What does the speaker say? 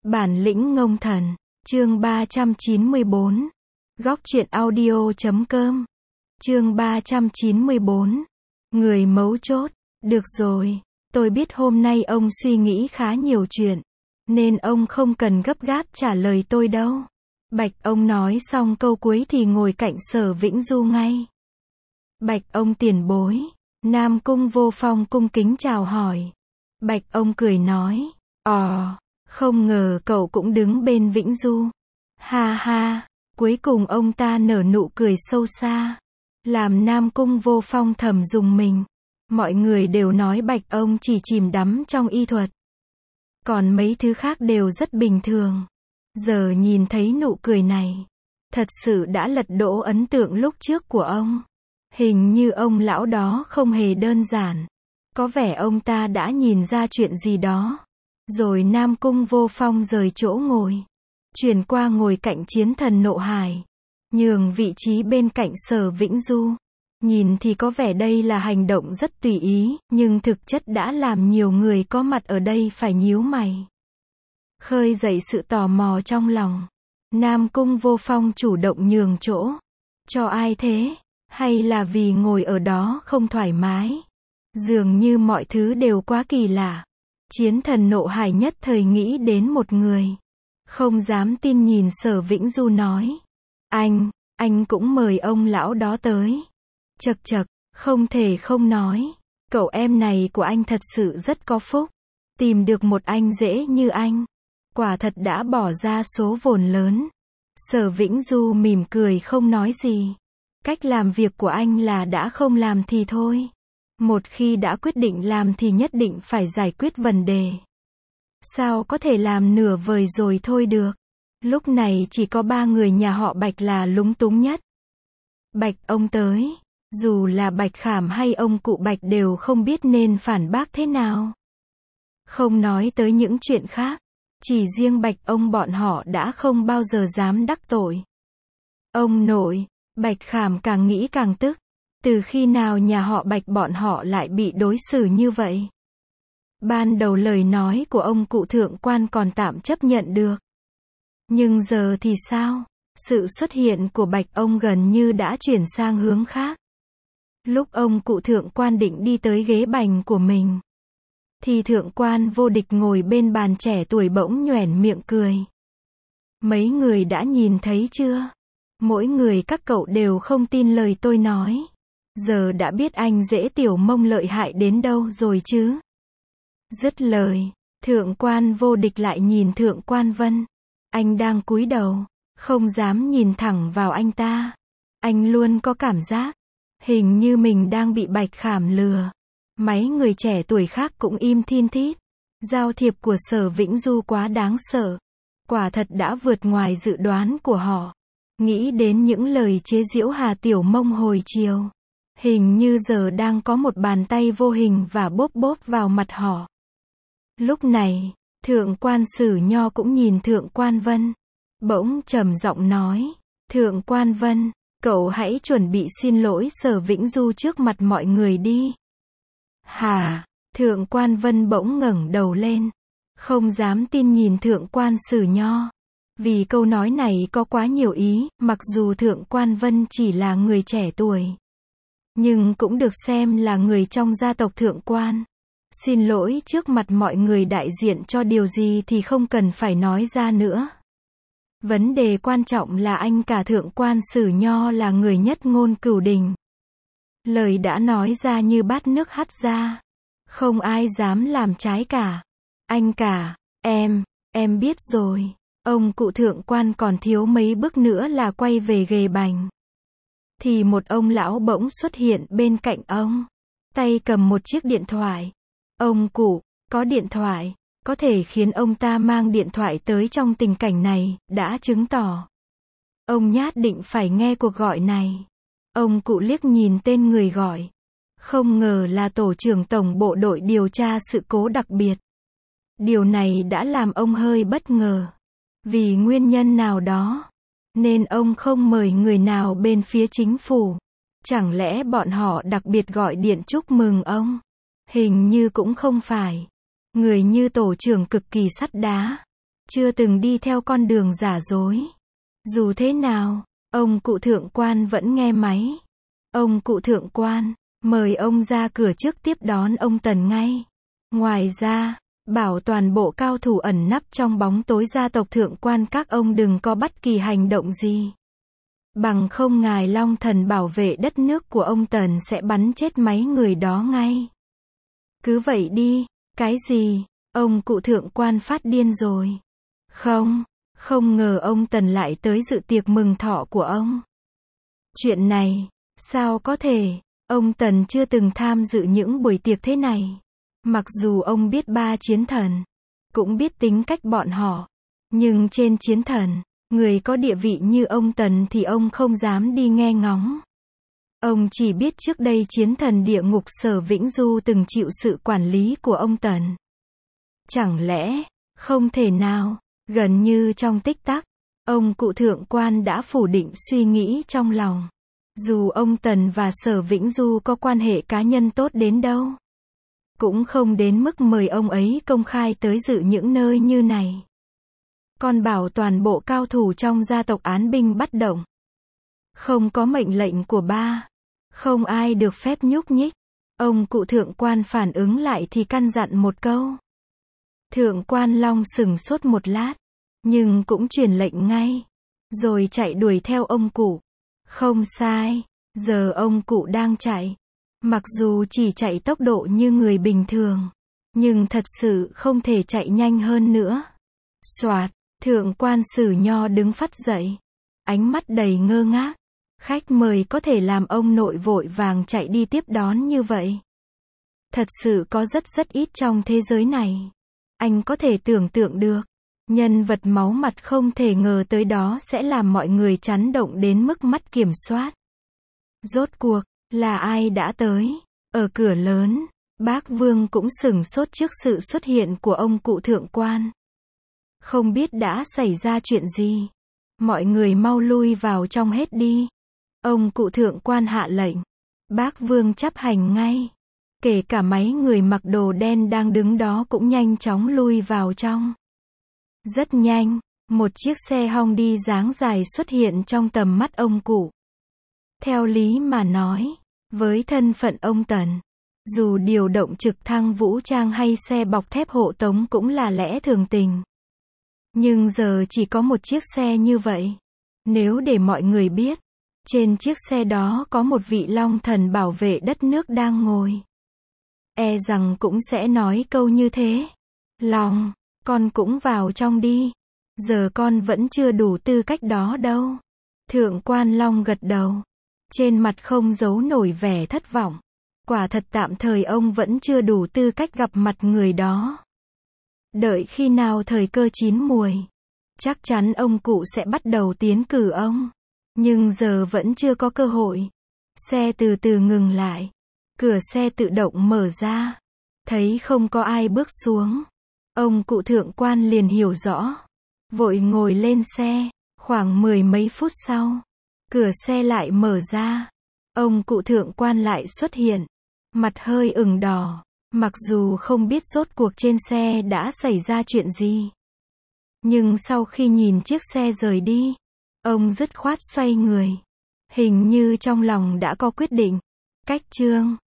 Bản lĩnh ngông thần, chương 394. Góc truyện audio.com. Chương 394. Người mấu chốt. Được rồi, tôi biết hôm nay ông suy nghĩ khá nhiều chuyện, nên ông không cần gấp gáp trả lời tôi đâu. Bạch ông nói xong câu cuối thì ngồi cạnh Sở Vĩnh Du ngay. Bạch ông tiền bối. Nam Cung Vô Phong cung kính chào hỏi. Bạch ông cười nói, không ngờ cậu cũng đứng bên Vĩnh Du. Ha ha, cuối cùng ông ta nở nụ cười sâu xa, làm Nam Cung Vô Phong thầm rùng mình. Mọi người đều nói Bạch ông chỉ chìm đắm trong y thuật, còn mấy thứ khác đều rất bình thường. Giờ nhìn thấy nụ cười này, thật sự đã lật đổ ấn tượng lúc trước của ông. Hình như ông lão đó không hề đơn giản. Có vẻ ông ta đã nhìn ra chuyện gì đó. Rồi Nam Cung Vô Phong rời chỗ ngồi, chuyển qua ngồi cạnh Chiến Thần Nộ Hải, nhường vị trí bên cạnh Sở Vĩnh Du. Nhìn thì có vẻ đây là hành động rất tùy ý, nhưng thực chất đã làm nhiều người có mặt ở đây phải nhíu mày, khơi dậy sự tò mò trong lòng. Nam Cung Vô Phong chủ động nhường chỗ cho ai thế? Hay là vì ngồi ở đó không thoải mái? Dường như mọi thứ đều quá kỳ lạ. Chiến Thần Nộ Hải nhất thời nghĩ đến một người. Không dám tin nhìn Sở Vĩnh Du nói, anh cũng mời ông lão đó tới. Chậc chậc, không thể không nói, cậu em này của anh thật sự rất có phúc. Tìm được một anh dễ như anh, quả thật đã bỏ ra số vốn lớn. Sở Vĩnh Du mỉm cười không nói gì. Cách làm việc của anh là đã không làm thì thôi. Một khi đã quyết định làm thì nhất định phải giải quyết vấn đề. Sao có thể làm nửa vời rồi thôi được. Lúc này chỉ có 3 người nhà họ Bạch là lúng túng nhất. Bạch ông tới. Dù là Bạch Khảm hay ông cụ Bạch đều không biết nên phản bác thế nào. Không nói tới những chuyện khác, chỉ riêng Bạch ông bọn họ đã không bao giờ dám đắc tội. Ông nội. Bạch Khảm càng nghĩ càng tức. Từ khi nào nhà họ Bạch bọn họ lại bị đối xử như vậy? Ban đầu lời nói của ông cụ thượng quan còn tạm chấp nhận được. Nhưng giờ thì sao? Sự xuất hiện của Bạch ông gần như đã chuyển sang hướng khác. Lúc ông cụ thượng quan định đi tới ghế bành của mình, thì thượng quan Vô Địch ngồi bên bàn trẻ tuổi bỗng nhoẻn miệng cười. Mấy người đã nhìn thấy chưa? Mỗi người các cậu đều không tin lời tôi nói. Giờ đã biết anh Dễ Tiểu Mông lợi hại đến đâu rồi chứ? Dứt lời, thượng quan Vô Địch lại nhìn thượng quan Vân. Anh đang cúi đầu, không dám nhìn thẳng vào anh ta. Anh luôn có cảm giác, hình như mình đang bị Bạch Khảm lừa. Mấy người trẻ tuổi khác cũng im thin thít. Giao thiệp của Sở Vĩnh Du quá đáng sợ. Quả thật đã vượt ngoài dự đoán của họ. Nghĩ đến những lời chế giễu Hà Tiểu Mông hồi chiều, hình như giờ đang có một bàn tay vô hình và bóp bóp vào mặt họ. Lúc này, thượng quan Sử Nho cũng nhìn thượng quan Vân, bỗng trầm giọng nói, thượng quan Vân, cậu hãy chuẩn bị xin lỗi Sở Vĩnh Du trước mặt mọi người đi. Hả? Thượng quan Vân bỗng ngẩng đầu lên, không dám tin nhìn thượng quan Sử Nho. Vì câu nói này có quá nhiều ý, mặc dù thượng quan Vân chỉ là người trẻ tuổi, nhưng cũng được xem là người trong gia tộc thượng quan. Xin lỗi trước mặt mọi người đại diện cho điều gì thì không cần phải nói ra nữa. Vấn đề quan trọng là anh cả thượng quan Sử Nho là người nhất ngôn cửu đình. Lời đã nói ra như bát nước hắt ra. Không ai dám làm trái cả. Anh cả, em biết rồi. Ông cụ thượng quan còn thiếu mấy bước nữa là quay về ghề bành. Thì một ông lão bỗng xuất hiện bên cạnh ông. Tay cầm một chiếc điện thoại. Ông cụ, có điện thoại, có thể khiến ông ta mang điện thoại tới trong tình cảnh này, đã chứng tỏ ông nhát định phải nghe cuộc gọi này. Ông cụ liếc nhìn tên người gọi. Không ngờ là tổ trưởng tổng bộ đội điều tra sự cố đặc biệt. Điều này đã làm ông hơi bất ngờ. Vì nguyên nhân nào đó, nên ông không mời người nào bên phía chính phủ. Chẳng lẽ bọn họ đặc biệt gọi điện chúc mừng ông? Hình như cũng không phải. Người như tổ trưởng cực kỳ sắt đá. chưa từng đi theo con đường giả dối. Dù thế nào, ông cụ thượng quan vẫn nghe máy. Ông cụ thượng quan, mời ông ra cửa trước tiếp đón ông Tần ngay. Ngoài ra, bảo toàn bộ cao thủ ẩn nấp trong bóng tối gia tộc thượng quan các ông đừng có bất kỳ hành động gì. Bằng không ngài Long Thần bảo vệ đất nước của ông Tần sẽ bắn chết mấy người đó ngay. Cứ vậy đi, cái gì? Ông cụ thượng quan phát điên rồi. Không ngờ ông Tần lại tới dự tiệc mừng thọ của ông. Chuyện này, sao có thể? Ông Tần chưa từng tham dự những buổi tiệc thế này. Mặc dù ông biết ba chiến thần, cũng biết tính cách bọn họ, nhưng trên chiến thần, người có địa vị như ông Tần thì ông không dám đi nghe ngóng. Ông chỉ biết trước đây chiến thần địa ngục Sở Vĩnh Du từng chịu sự quản lý của ông Tần. Chẳng lẽ, không thể nào, gần như trong tích tắc, ông cụ thượng quan đã phủ định suy nghĩ trong lòng. Dù ông Tần và Sở Vĩnh Du có quan hệ cá nhân tốt đến đâu, cũng không đến mức mời ông ấy công khai tới dự những nơi như này. Còn bảo toàn bộ cao thủ trong gia tộc án binh bất động. Không có mệnh lệnh của ba, không ai được phép nhúc nhích. Ông cụ thượng quan phản ứng lại thì căn dặn một câu. Thượng quan Long sửng sốt một lát, nhưng cũng truyền lệnh ngay, rồi chạy đuổi theo ông cụ. Không sai, giờ ông cụ đang chạy. Mặc dù chỉ chạy tốc độ như người bình thường, nhưng thật sự không thể chạy nhanh hơn nữa. Soạt, thượng quan Sử Nho đứng phắt dậy, ánh mắt đầy ngơ ngác. Khách mời có thể làm ông nội vội vàng chạy đi tiếp đón như vậy. Thật sự có rất ít trong thế giới này. Anh có thể tưởng tượng được, nhân vật máu mặt không thể ngờ tới đó sẽ làm mọi người chấn động đến mức mất kiểm soát. Rốt cuộc, là ai đã tới? Ở cửa lớn, bác Vương cũng sửng sốt trước sự xuất hiện của ông cụ thượng quan. Không biết đã xảy ra chuyện gì. Mọi người mau lui vào trong hết đi. Ông cụ thượng quan hạ lệnh. Bác Vương chấp hành ngay. Kể cả mấy người mặc đồ đen đang đứng đó cũng nhanh chóng lui vào trong. Rất nhanh, một chiếc xe Honda dáng dài xuất hiện trong tầm mắt ông cụ. Theo lý mà nói, với thân phận ông Tần, dù điều động trực thăng vũ trang hay xe bọc thép hộ tống cũng là lẽ thường tình. Nhưng giờ chỉ có một chiếc xe như vậy. Nếu để mọi người biết, trên chiếc xe đó có một vị Long Thần bảo vệ đất nước đang ngồi, e rằng cũng sẽ nói câu như thế. Long, con cũng vào trong đi. Giờ con vẫn chưa đủ tư cách đó đâu. Thượng quan Long gật đầu. Trên mặt không giấu nổi vẻ thất vọng. Quả thật tạm thời ông vẫn chưa đủ tư cách gặp mặt người đó. Đợi khi nào thời cơ chín muồi, chắc chắn ông cụ sẽ bắt đầu tiến cử ông. Nhưng giờ vẫn chưa có cơ hội. Xe từ từ ngừng lại. Cửa xe tự động mở ra. Thấy không có ai bước xuống. Ông cụ thượng quan liền hiểu rõ. Vội ngồi lên xe. Khoảng 10 mấy phút sau, cửa xe lại mở ra. Ông cụ thượng quan lại xuất hiện. Mặt hơi ửng đỏ. Mặc dù không biết rốt cuộc trên xe đã xảy ra chuyện gì. Nhưng sau khi nhìn chiếc xe rời đi, ông dứt khoát xoay người. Hình như trong lòng đã có quyết định. Cách chương